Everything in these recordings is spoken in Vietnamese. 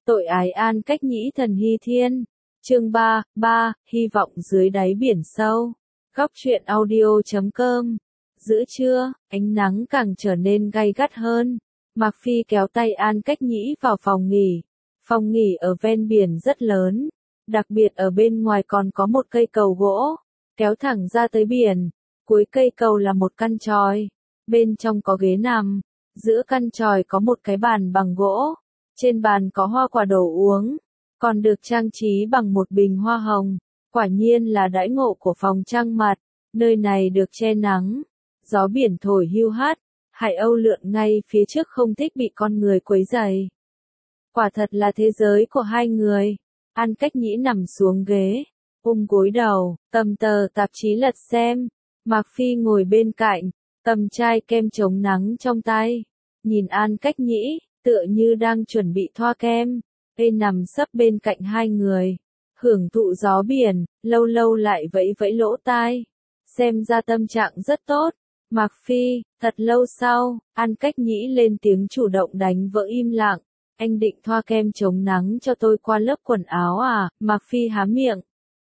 Tội ái An Cách Nhĩ Thần Hy Thiên. Chương 3, hy vọng dưới đáy biển sâu. Góc truyện audio.com. Giữa trưa, ánh nắng càng trở nên gay gắt hơn. Mạc Phi kéo tay An Cách Nhĩ vào phòng nghỉ. Phòng nghỉ ở ven biển rất lớn. Đặc biệt ở bên ngoài còn có một cây cầu gỗ, kéo thẳng ra tới biển. Cuối cây cầu là một căn chòi. Bên trong có ghế nằm. Giữa căn chòi có một cái bàn bằng gỗ. Trên bàn có hoa quả đồ uống, còn được trang trí bằng một bình hoa hồng. Quả nhiên là đãi ngộ của phòng trăng mật, nơi này được che nắng, gió biển thổi hiu hắt, hải âu lượn ngay phía trước không thích bị con người quấy rầy. Quả thật là thế giới của hai người. An Cách Nhĩ nằm xuống ghế, gối đầu, cầm tờ tạp chí lật xem. Mạc Phi ngồi bên cạnh, cầm chai kem chống nắng trong tay, nhìn An Cách Nhĩ, tựa như đang chuẩn bị thoa kem, nằm sấp bên cạnh hai người, hưởng thụ gió biển, lâu lâu lại vẫy vẫy lỗ tai, xem ra tâm trạng rất tốt. Mạc Phi, thật lâu sau, An Cách Nhĩ lên tiếng chủ động đánh vỡ im lặng, anh định thoa kem chống nắng cho tôi qua lớp quần áo à? Mạc Phi há miệng.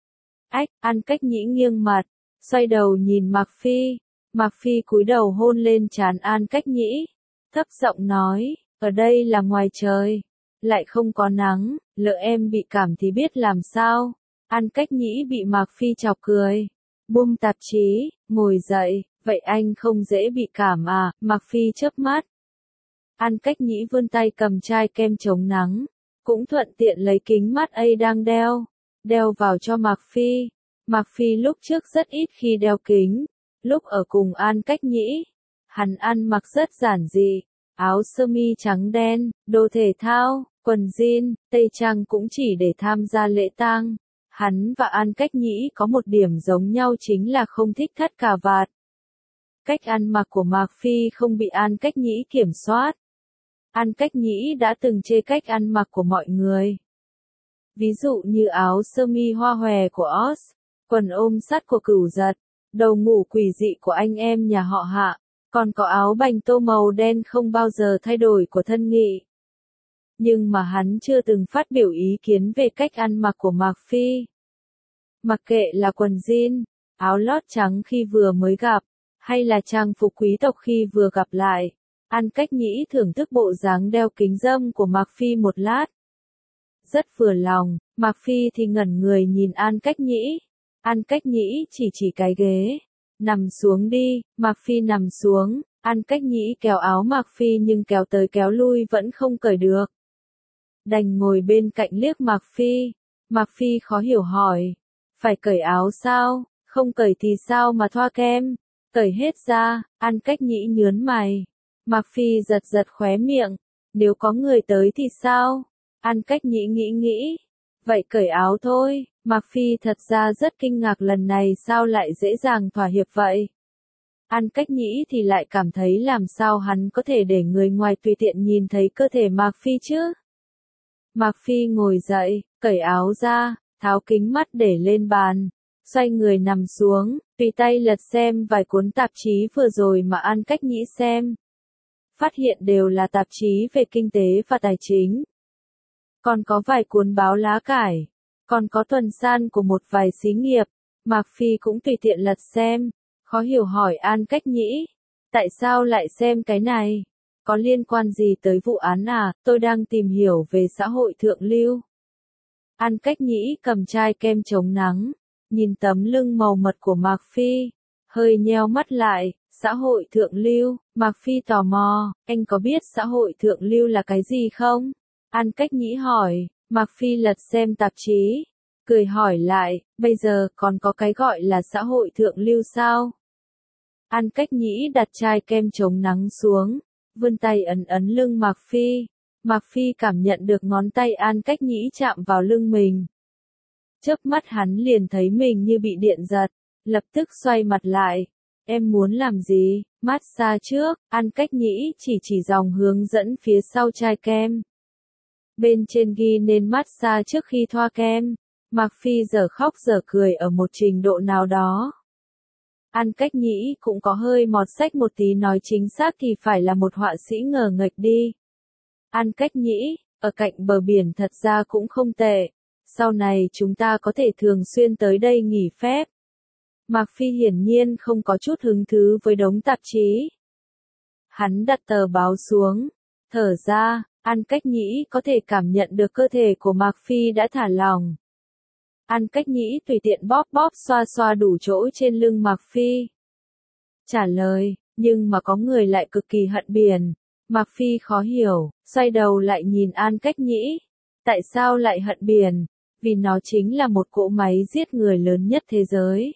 An Cách Nhĩ nghiêng mặt, xoay đầu nhìn Mạc Phi. Mạc Phi cúi đầu hôn lên trán An Cách Nhĩ, thấp giọng nói, ở đây là ngoài trời, lại không có nắng, lỡ em bị cảm thì biết làm sao. An Cách Nhĩ bị Mạc Phi chọc cười, buông tạp chí, ngồi dậy, vậy anh không dễ bị cảm à? Mạc Phi chớp mắt. An Cách Nhĩ vươn tay cầm chai kem chống nắng, cũng thuận tiện lấy kính mắt đang đeo vào cho Mạc Phi. Mạc Phi lúc trước rất ít khi đeo kính, lúc ở cùng An Cách Nhĩ, hắn ăn mặc rất giản dị. Áo sơ mi trắng đen, đồ thể thao, quần jean, tây trang cũng chỉ để tham gia lễ tang. Hắn và An Cách Nhĩ có một điểm giống nhau chính là không thích thắt cà vạt. Cách ăn mặc của Mạc Phi không bị An Cách Nhĩ kiểm soát. An Cách Nhĩ đã từng chê cách ăn mặc của mọi người. Ví dụ như áo sơ mi hoa hòe của Oz, quần ôm sắt của Cửu Giật, đầu ngủ quỷ dị của anh em nhà họ Hạ. Còn có áo bành tô màu đen không bao giờ thay đổi của Thân Nghị. Nhưng mà hắn chưa từng phát biểu ý kiến về cách ăn mặc của Mạc Phi. Mặc kệ là quần jean, áo lót trắng khi vừa mới gặp, hay là trang phục quý tộc khi vừa gặp lại, An Cách Nhĩ thưởng thức bộ dáng đeo kính râm của Mạc Phi một lát. Rất vừa lòng, Mạc Phi thì ngẩn người nhìn An Cách Nhĩ. An Cách Nhĩ chỉ cái ghế. Nằm xuống đi. Mạc Phi nằm xuống, An Cách Nhĩ kéo áo Mạc Phi nhưng kéo tới kéo lui vẫn không cởi được. Đành ngồi bên cạnh liếc Mạc Phi. Mạc Phi khó hiểu hỏi, phải cởi áo sao? Không cởi thì sao mà thoa kem? Cởi hết ra. An Cách Nhĩ nhớn mày. Mạc Phi giật khóe miệng, nếu có người tới thì sao? An Cách Nhĩ nghĩ, vậy cởi áo thôi. Mạc Phi thật ra rất kinh ngạc lần này sao lại dễ dàng thỏa hiệp vậy. An Cách Nhĩ thì lại cảm thấy làm sao hắn có thể để người ngoài tùy tiện nhìn thấy cơ thể Mạc Phi chứ. Mạc Phi ngồi dậy, cởi áo ra, tháo kính mắt để lên bàn, xoay người nằm xuống, tùy tay lật xem vài cuốn tạp chí vừa rồi mà An Cách Nhĩ xem. Phát hiện đều là tạp chí về kinh tế và tài chính. Còn có vài cuốn báo lá cải. Còn có tuần san của một vài xí nghiệp. Mạc Phi cũng tùy tiện lật xem, khó hiểu hỏi An Cách Nhĩ, tại sao lại xem cái này? Có liên quan gì tới vụ án à? Tôi đang tìm hiểu về xã hội thượng lưu. An Cách Nhĩ cầm chai kem chống nắng, nhìn tấm lưng màu mật của Mạc Phi, hơi nheo mắt lại. Xã hội thượng lưu. Mạc Phi tò mò, anh có biết xã hội thượng lưu là cái gì không? An Cách Nhĩ hỏi. Mạc Phi lật xem tạp chí, cười hỏi lại, bây giờ còn có cái gọi là xã hội thượng lưu sao? An Cách Nhĩ đặt chai kem chống nắng xuống, vươn tay ấn lưng Mạc Phi. Mạc Phi cảm nhận được ngón tay An Cách Nhĩ chạm vào lưng mình. Chớp mắt hắn liền thấy mình như bị điện giật, lập tức xoay mặt lại. Em muốn làm gì? Massage trước. An Cách Nhĩ chỉ dòng hướng dẫn phía sau chai kem. Bên trên ghi nên massage trước khi thoa kem. Mạc Phi giờ khóc giờ cười ở một trình độ nào đó. An Cách Nhĩ cũng có hơi mọt sách một tí, nói chính xác thì phải là một họa sĩ ngờ nghệch đi. An Cách Nhĩ, ở cạnh bờ biển thật ra cũng không tệ. Sau này chúng ta có thể thường xuyên tới đây nghỉ phép. Mạc Phi hiển nhiên không có chút hứng thú với đống tạp chí. Hắn đặt tờ báo xuống, thở ra, An Cách Nhĩ có thể cảm nhận được cơ thể của Mạc Phi đã thả lỏng. An Cách Nhĩ tùy tiện bóp bóp xoa xoa đủ chỗ trên lưng Mạc Phi. Trả lời, nhưng mà có người lại cực kỳ hận biển. Mạc Phi khó hiểu, xoay đầu lại nhìn An Cách Nhĩ. Tại sao lại hận biển? Vì nó chính là một cỗ máy giết người lớn nhất thế giới.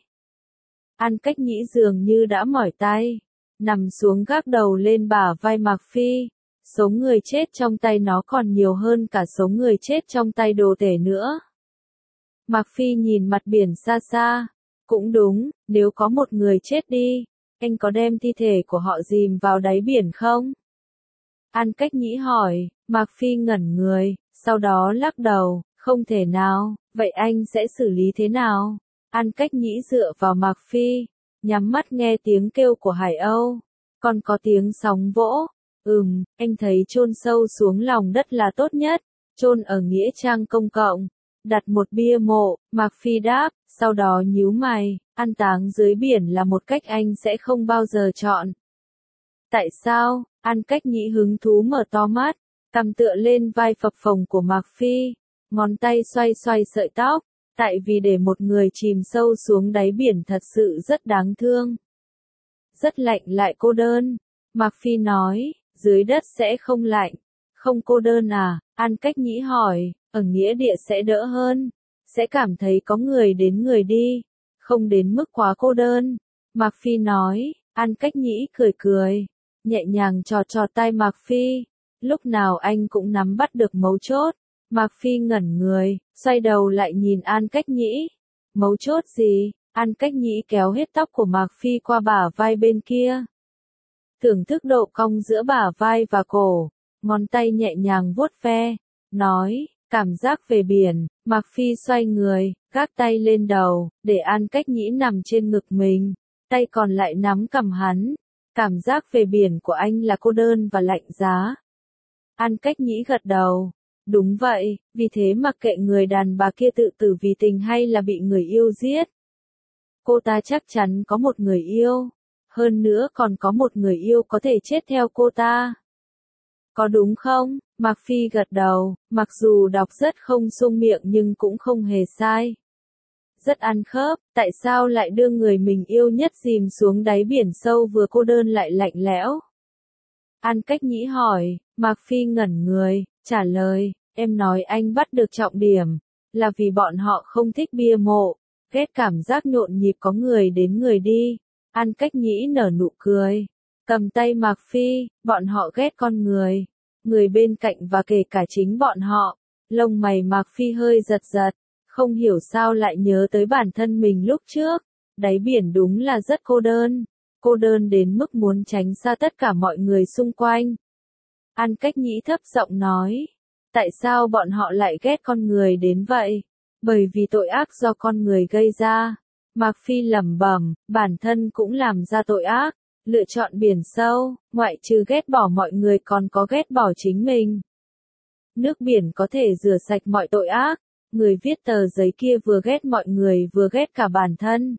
An Cách Nhĩ dường như đã mỏi tay, nằm xuống gác đầu lên bả vai Mạc Phi. Số người chết trong tay nó còn nhiều hơn cả số người chết trong tay đồ tể nữa. Mạc Phi nhìn mặt biển xa xa. Cũng đúng, nếu có một người chết đi, anh có đem thi thể của họ dìm vào đáy biển không? An Cách Nhĩ hỏi. Mạc Phi ngẩn người, sau đó lắc đầu, không thể nào. Vậy anh sẽ xử lý thế nào? An Cách Nhĩ dựa vào Mạc Phi, nhắm mắt nghe tiếng kêu của Hải Âu. Còn có tiếng sóng vỗ. Anh thấy chôn sâu xuống lòng đất là tốt nhất, chôn ở nghĩa trang công cộng, đặt một bia mộ. Mạc Phi đáp, sau đó nhíu mày, an táng dưới biển là một cách anh sẽ không bao giờ chọn. Tại sao? An Cách Nhĩ hứng thú mở to mắt, cằm tựa lên vai phập phồng của Mạc Phi, ngón tay xoay xoay sợi tóc. Tại vì để một người chìm sâu xuống đáy biển thật sự rất đáng thương. Rất lạnh lại cô đơn. Mạc Phi nói, dưới đất sẽ không lạnh, không cô đơn à? An Cách Nhĩ hỏi, ở nghĩa địa sẽ đỡ hơn, sẽ cảm thấy có người đến người đi, không đến mức quá cô đơn. Mạc Phi nói. An Cách Nhĩ cười cười, nhẹ nhàng trò trò tay Mạc Phi, lúc nào anh cũng nắm bắt được mấu chốt. Mạc Phi ngẩn người, xoay đầu lại nhìn An Cách Nhĩ. Mấu chốt gì? An Cách Nhĩ kéo hết tóc của Mạc Phi qua bả vai bên kia. Thưởng thức độ cong giữa bả vai và cổ, ngón tay nhẹ nhàng vuốt ve, nói, cảm giác về biển. Mạc Phi xoay người, gác tay lên đầu, để An Cách Nhĩ nằm trên ngực mình, tay còn lại nắm cằm hắn. Cảm giác về biển của anh là cô đơn và lạnh giá. An Cách Nhĩ gật đầu. Đúng vậy, vì thế mặc kệ người đàn bà kia tự tử vì tình hay là bị người yêu giết. Cô ta chắc chắn có một người yêu. Hơn nữa còn có một người yêu có thể chết theo cô ta. Có đúng không? Mạc Phi gật đầu, mặc dù đọc rất không sung miệng nhưng cũng không hề sai. Rất ăn khớp, tại sao lại đưa người mình yêu nhất chìm xuống đáy biển sâu vừa cô đơn lại lạnh lẽo? An Cách Nhĩ hỏi. Mạc Phi ngẩn người, trả lời, em nói anh bắt được trọng điểm, là vì bọn họ không thích bia mộ, ghét cảm giác nhộn nhịp có người đến người đi. An Cách Nhĩ nở nụ cười, cầm tay Mạc Phi, bọn họ ghét con người bên cạnh và kể cả chính bọn họ. Lông mày Mạc Phi hơi giật giật, không hiểu sao lại nhớ tới bản thân mình lúc trước. Đáy biển đúng là rất cô đơn đến mức muốn tránh xa tất cả mọi người xung quanh. An Cách Nhĩ thấp giọng nói, tại sao bọn họ lại ghét con người đến vậy? Bởi vì tội ác do con người gây ra. Mạc Phi lẩm bẩm, bản thân cũng làm ra tội ác, lựa chọn biển sâu, ngoại trừ ghét bỏ mọi người còn có ghét bỏ chính mình. Nước biển có thể rửa sạch mọi tội ác, người viết tờ giấy kia vừa ghét mọi người vừa ghét cả bản thân.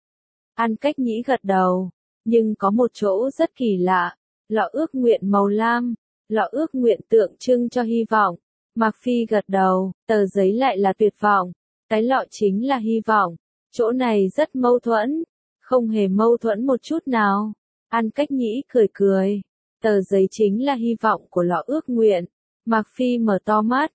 An Cách Nhĩ gật đầu, nhưng có một chỗ rất kỳ lạ, lọ ước nguyện màu lam, lọ ước nguyện tượng trưng cho hy vọng. Mạc Phi gật đầu, tờ giấy lại là tuyệt vọng, cái lọ chính là hy vọng. Chỗ này rất mâu thuẫn, không hề mâu thuẫn một chút nào. An Cách Nhĩ cười cười, tờ giấy chính là hy vọng của lọ ước nguyện. Mạc Phi mở to mắt,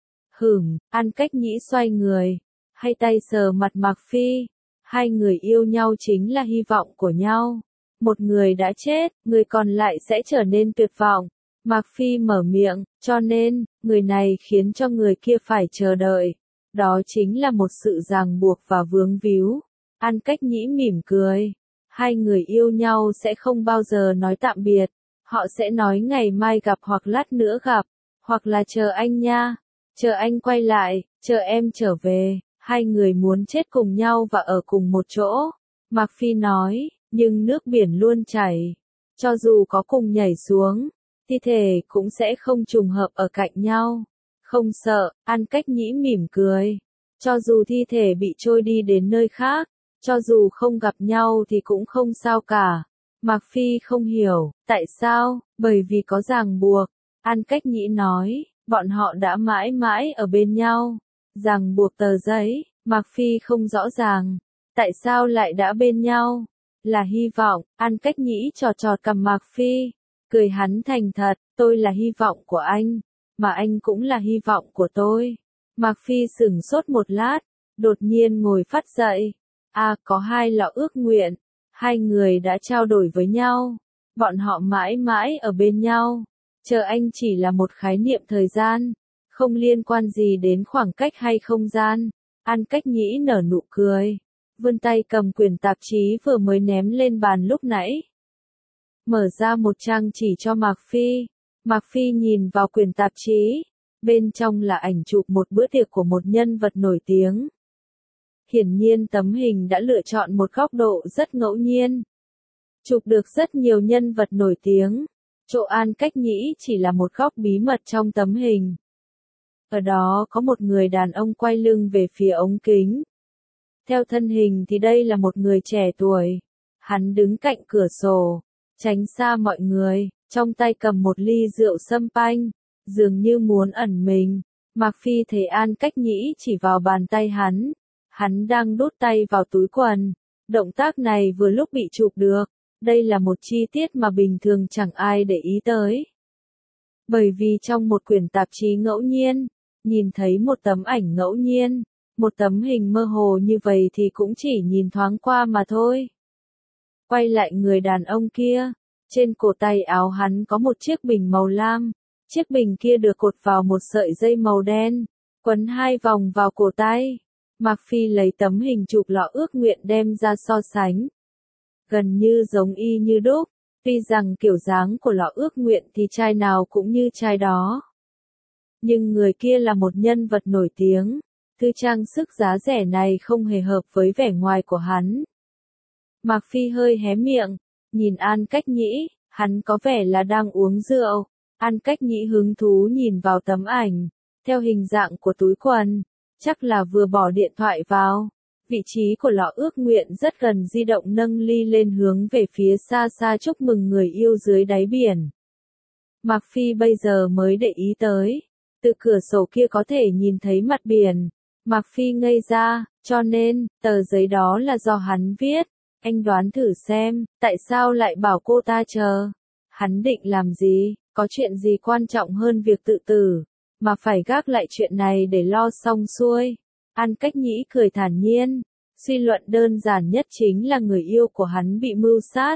An Cách Nhĩ xoay người, hai tay sờ mặt Mạc Phi. Hai người yêu nhau chính là hy vọng của nhau. Một người đã chết, người còn lại sẽ trở nên tuyệt vọng. Mạc Phi mở miệng, cho nên, người này khiến cho người kia phải chờ đợi. Đó chính là một sự ràng buộc và vướng víu. An Cách Nhĩ mỉm cười. Hai người yêu nhau sẽ không bao giờ nói tạm biệt. Họ sẽ nói ngày mai gặp hoặc lát nữa gặp. Hoặc là chờ anh nha. Chờ anh quay lại, chờ em trở về. Hai người muốn chết cùng nhau và ở cùng một chỗ. Mạc Phi nói, nhưng nước biển luôn chảy. Cho dù có cùng nhảy xuống, thi thể cũng sẽ không trùng hợp ở cạnh nhau. Không sợ, An Cách Nhĩ mỉm cười. Cho dù thi thể bị trôi đi đến nơi khác, cho dù không gặp nhau thì cũng không sao cả. Mạc Phi không hiểu, tại sao? Bởi vì có ràng buộc. An Cách Nhĩ nói, bọn họ đã mãi mãi ở bên nhau. Ràng buộc tờ giấy, Mạc Phi không rõ ràng. Tại sao lại đã bên nhau? Là hy vọng, An Cách Nhĩ trò trọt cằm Mạc Phi. Cười hắn thành thật, tôi là hy vọng của anh, mà anh cũng là hy vọng của tôi. Mạc Phi sửng sốt một lát, đột nhiên ngồi phắt dậy. Có hai lọ ước nguyện, hai người đã trao đổi với nhau. Bọn họ mãi mãi ở bên nhau. Chờ anh chỉ là một khái niệm thời gian, không liên quan gì đến khoảng cách hay không gian. An Cách Nhĩ nở nụ cười, vươn tay cầm quyển tạp chí vừa mới ném lên bàn lúc nãy. Mở ra một trang chỉ cho Mạc Phi. Mạc Phi nhìn vào quyển tạp chí. Bên trong là ảnh chụp một bữa tiệc của một nhân vật nổi tiếng. Hiển nhiên tấm hình đã lựa chọn một góc độ rất ngẫu nhiên. Chụp được rất nhiều nhân vật nổi tiếng. Chỗ An Cách Nhĩ chỉ là một góc bí mật trong tấm hình. Ở đó có một người đàn ông quay lưng về phía ống kính. Theo thân hình thì đây là một người trẻ tuổi. Hắn đứng cạnh cửa sổ, tránh xa mọi người, trong tay cầm một ly rượu sâm panh, dường như muốn ẩn mình. Mạc Phi thấy An Cách Nhĩ chỉ vào bàn tay hắn đang đút tay vào túi quần. Động tác này vừa lúc bị chụp được, đây là một chi tiết mà bình thường chẳng ai để ý tới. Bởi vì trong một quyển tạp chí ngẫu nhiên, nhìn thấy một tấm ảnh ngẫu nhiên, một tấm hình mơ hồ như vậy thì cũng chỉ nhìn thoáng qua mà thôi. Quay lại người đàn ông kia, trên cổ tay áo hắn có một chiếc bình màu lam, chiếc bình kia được cột vào một sợi dây màu đen, quấn hai vòng vào cổ tay. Mạc Phi lấy tấm hình chụp lọ ước nguyện đem ra so sánh. Gần như giống y như đúc, tuy rằng kiểu dáng của lọ ước nguyện thì chai nào cũng như chai đó. Nhưng người kia là một nhân vật nổi tiếng, thứ trang sức giá rẻ này không hề hợp với vẻ ngoài của hắn. Mạc Phi hơi hé miệng, nhìn An Cách Nhĩ, hắn có vẻ là đang uống rượu. An Cách Nhĩ hứng thú nhìn vào tấm ảnh, theo hình dạng của túi quần, chắc là vừa bỏ điện thoại vào. Vị trí của lọ ước nguyện rất gần, di động nâng ly lên hướng về phía xa xa chúc mừng người yêu dưới đáy biển. Mạc Phi bây giờ mới để ý tới, từ cửa sổ kia có thể nhìn thấy mặt biển. Mạc Phi ngây ra, cho nên, tờ giấy đó là do hắn viết. Anh đoán thử xem, tại sao lại bảo cô ta chờ? Hắn định làm gì? Có chuyện gì quan trọng hơn việc tự tử, mà phải gác lại chuyện này để lo xong xuôi? An Cách Nhĩ cười thản nhiên, suy luận đơn giản nhất chính là người yêu của hắn bị mưu sát.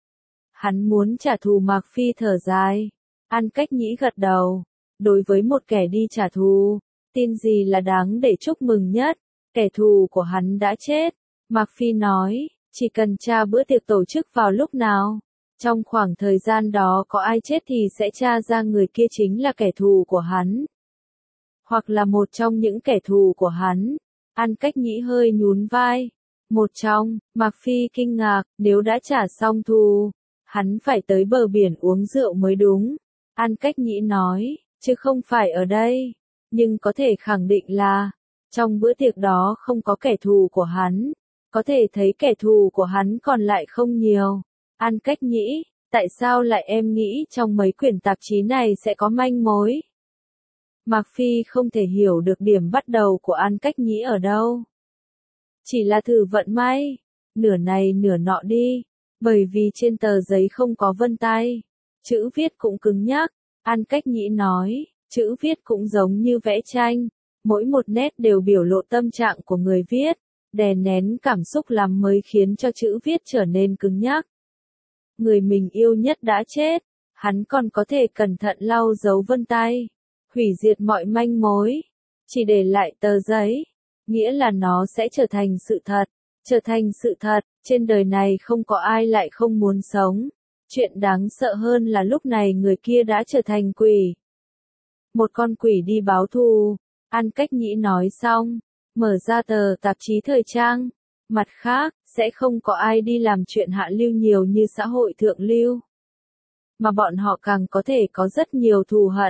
Hắn muốn trả thù. Mạc Phi thở dài. An Cách Nhĩ gật đầu. Đối với một kẻ đi trả thù, tin gì là đáng để chúc mừng nhất? Kẻ thù của hắn đã chết. Mạc Phi nói, chỉ cần tra bữa tiệc tổ chức vào lúc nào, trong khoảng thời gian đó có ai chết thì sẽ tra ra người kia chính là kẻ thù của hắn. Hoặc là một trong những kẻ thù của hắn. An Cách Nhĩ hơi nhún vai. Một trong, Mạc Phi kinh ngạc, nếu đã trả xong thù, hắn phải tới bờ biển uống rượu mới đúng. An Cách Nhĩ nói, chứ không phải ở đây. Nhưng có thể khẳng định là, trong bữa tiệc đó không có kẻ thù của hắn. Có thể thấy kẻ thù của hắn còn lại không nhiều. An Cách Nhĩ, tại sao lại em nghĩ trong mấy quyển tạp chí này sẽ có manh mối? Mạc Phi không thể hiểu được điểm bắt đầu của An Cách Nhĩ ở đâu. Chỉ là thử vận may, nửa này nửa nọ đi, bởi vì trên tờ giấy không có vân tay, chữ viết cũng cứng nhắc. An Cách Nhĩ nói, chữ viết cũng giống như vẽ tranh, mỗi một nét đều biểu lộ tâm trạng của người viết, đè nén cảm xúc lắm mới khiến cho chữ viết trở nên cứng nhắc. Người mình yêu nhất đã chết, hắn còn có thể cẩn thận lau dấu vân tay, hủy diệt mọi manh mối, chỉ để lại tờ giấy, nghĩa là nó sẽ trở thành sự thật. Trở thành sự thật, trên đời này không có ai lại không muốn sống. Chuyện đáng sợ hơn là lúc này người kia đã trở thành quỷ. Một con quỷ đi báo thù. An Cách Nhĩ nói xong, mở ra tờ tạp chí thời trang. Mặt khác, sẽ không có ai đi làm chuyện hạ lưu nhiều như xã hội thượng lưu. Mà bọn họ càng có thể có rất nhiều thù hận.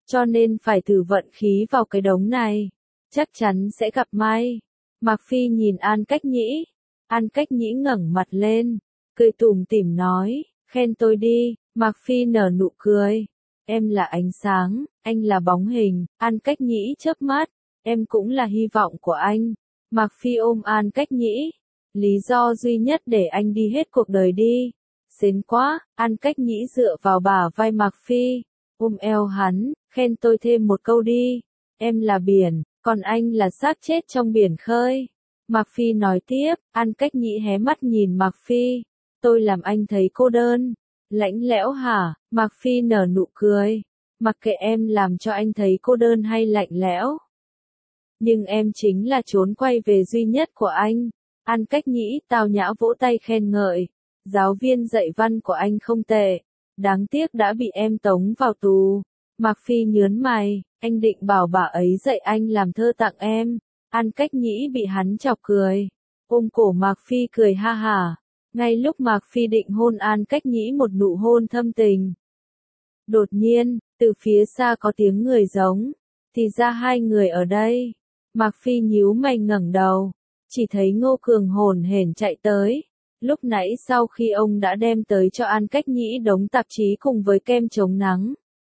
cho nên phải thử vận khí vào cái đống này. Chắc chắn sẽ gặp may. Mạc Phi nhìn An Cách Nhĩ. An Cách Nhĩ ngẩng mặt lên, cười tủm tỉm nói, khen tôi đi. Mạc Phi nở nụ cười. Em là ánh sáng, anh là bóng hình. An Cách Nhĩ chớp mắt, em cũng là hy vọng của anh. Mạc Phi ôm An Cách Nhĩ. Lý do duy nhất để anh đi hết cuộc đời đi. Xến quá. An Cách Nhĩ dựa vào bả vai Mạc Phi, ôm eo hắn, khen tôi thêm một câu đi. Em là biển, còn anh là xác chết trong biển khơi. Mạc Phi nói tiếp. An Cách Nhĩ hé mắt nhìn Mạc Phi. Tôi làm anh thấy cô đơn. Lãnh lẽo hả? Mạc Phi nở nụ cười. Mặc kệ em làm cho anh thấy cô đơn hay lạnh lẽo, nhưng em chính là chốn quay về duy nhất của anh. An Cách Nhĩ tao nhã vỗ tay khen ngợi. Giáo viên dạy văn của anh không tệ. Đáng tiếc đã bị em tống vào tù. Mạc Phi nhớn mày. Anh định bảo bà ấy dạy anh làm thơ tặng em. An Cách Nhĩ bị hắn chọc cười. Ôm cổ Mạc Phi cười ha hả. Ngay lúc Mạc Phi định hôn An Cách Nhĩ một nụ hôn thâm tình, đột nhiên, từ phía xa có tiếng người giống. Thì ra hai người ở đây. Mạc Phi nhíu mày ngẩng đầu. Chỉ thấy Ngô Cường hồn hển chạy tới. Lúc nãy sau khi ông đã đem tới cho An Cách Nhĩ đống tạp chí cùng với kem chống nắng,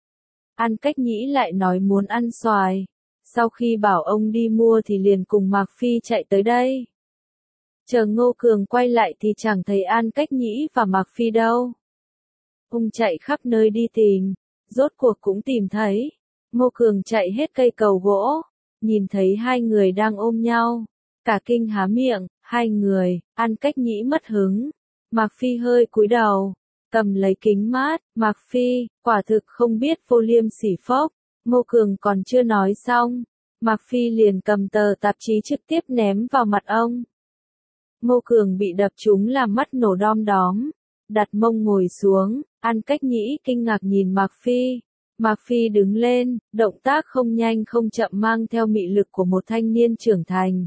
An Cách Nhĩ lại nói muốn ăn xoài. Sau khi bảo ông đi mua thì liền cùng Mạc Phi chạy tới đây. Chờ Ngô Cường quay lại thì chẳng thấy An Cách Nhĩ và Mạc Phi đâu. Ông chạy khắp nơi đi tìm, rốt cuộc cũng tìm thấy. Ngô Cường chạy hết cây cầu gỗ, nhìn thấy hai người đang ôm nhau, cả kinh há miệng. Hai người. An Cách Nhĩ mất hứng. Mạc Phi hơi cúi đầu, cầm lấy kính mát. Mạc Phi, quả thực không biết vô liêm sỉ phốc. Ngô Cường còn chưa nói xong, Mạc Phi liền cầm tờ tạp chí trực tiếp ném vào mặt ông. Ngô Cường bị đập trúng làm mắt nổ đom đóm, đặt mông ngồi xuống. An Cách Nhĩ kinh ngạc nhìn Mạc Phi. Mạc Phi đứng lên, động tác không nhanh không chậm mang theo mị lực của một thanh niên trưởng thành.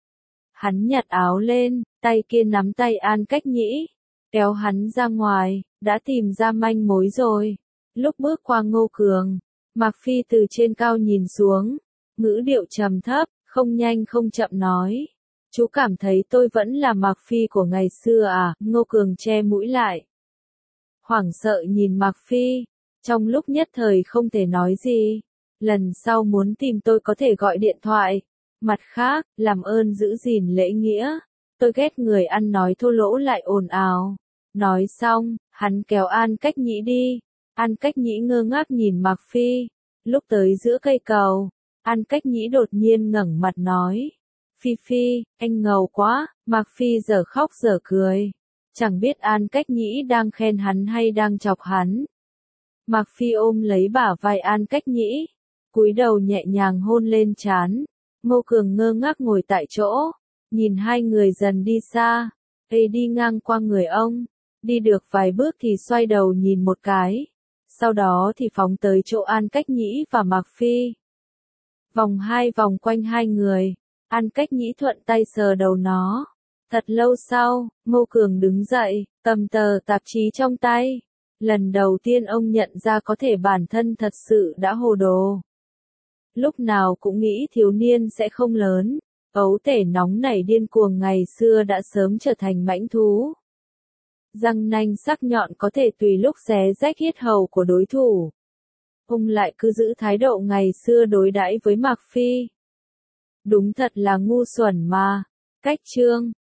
Hắn nhặt áo lên, tay kia nắm tay An Cách Nhĩ, kéo hắn ra ngoài. Đã tìm ra manh mối rồi. Lúc bước qua Ngô Cường, Mạc Phi từ trên cao nhìn xuống, ngữ điệu trầm thấp, không nhanh không chậm nói. Chú cảm thấy tôi vẫn là Mạc Phi của ngày xưa à? Ngô Cường che mũi lại, hoảng sợ nhìn Mạc Phi, trong lúc nhất thời không thể nói gì. Lần sau muốn tìm tôi có thể gọi điện thoại. Mặt khác, làm ơn giữ gìn lễ nghĩa. Tôi ghét người ăn nói thô lỗ lại ồn ào. Nói xong, hắn kéo An Cách Nhĩ đi. An Cách Nhĩ ngơ ngác nhìn Mạc Phi. Lúc tới giữa cây cầu, An Cách Nhĩ đột nhiên ngẩng mặt nói. Phi Phi, anh ngầu quá. Mạc Phi giờ khóc giờ cười. Chẳng biết An Cách Nhĩ đang khen hắn hay đang chọc hắn. Mạc Phi ôm lấy bả vai An Cách Nhĩ, cúi đầu nhẹ nhàng hôn lên trán. Ngô Cường ngơ ngác ngồi tại chỗ, nhìn hai người dần đi xa. Ê đi ngang qua người ông, đi được vài bước thì xoay đầu nhìn một cái. Sau đó thì phóng tới chỗ An Cách Nhĩ và Mạc Phi. Vòng hai vòng quanh hai người, An Cách Nhĩ thuận tay sờ đầu nó. Thật lâu sau, Ngô Cường đứng dậy, cầm tờ tạp chí trong tay. Lần đầu tiên ông nhận ra có thể bản thân thật sự đã hồ đồ. Lúc nào cũng nghĩ thiếu niên sẽ không lớn. Ấu tể nóng nảy điên cuồng ngày xưa đã sớm trở thành mãnh thú. Răng nanh sắc nhọn có thể tùy lúc xé rách yết hầu của đối thủ. Ông lại cứ giữ thái độ ngày xưa đối đãi với Mạc Phi. Đúng thật là ngu xuẩn mà. Cách chương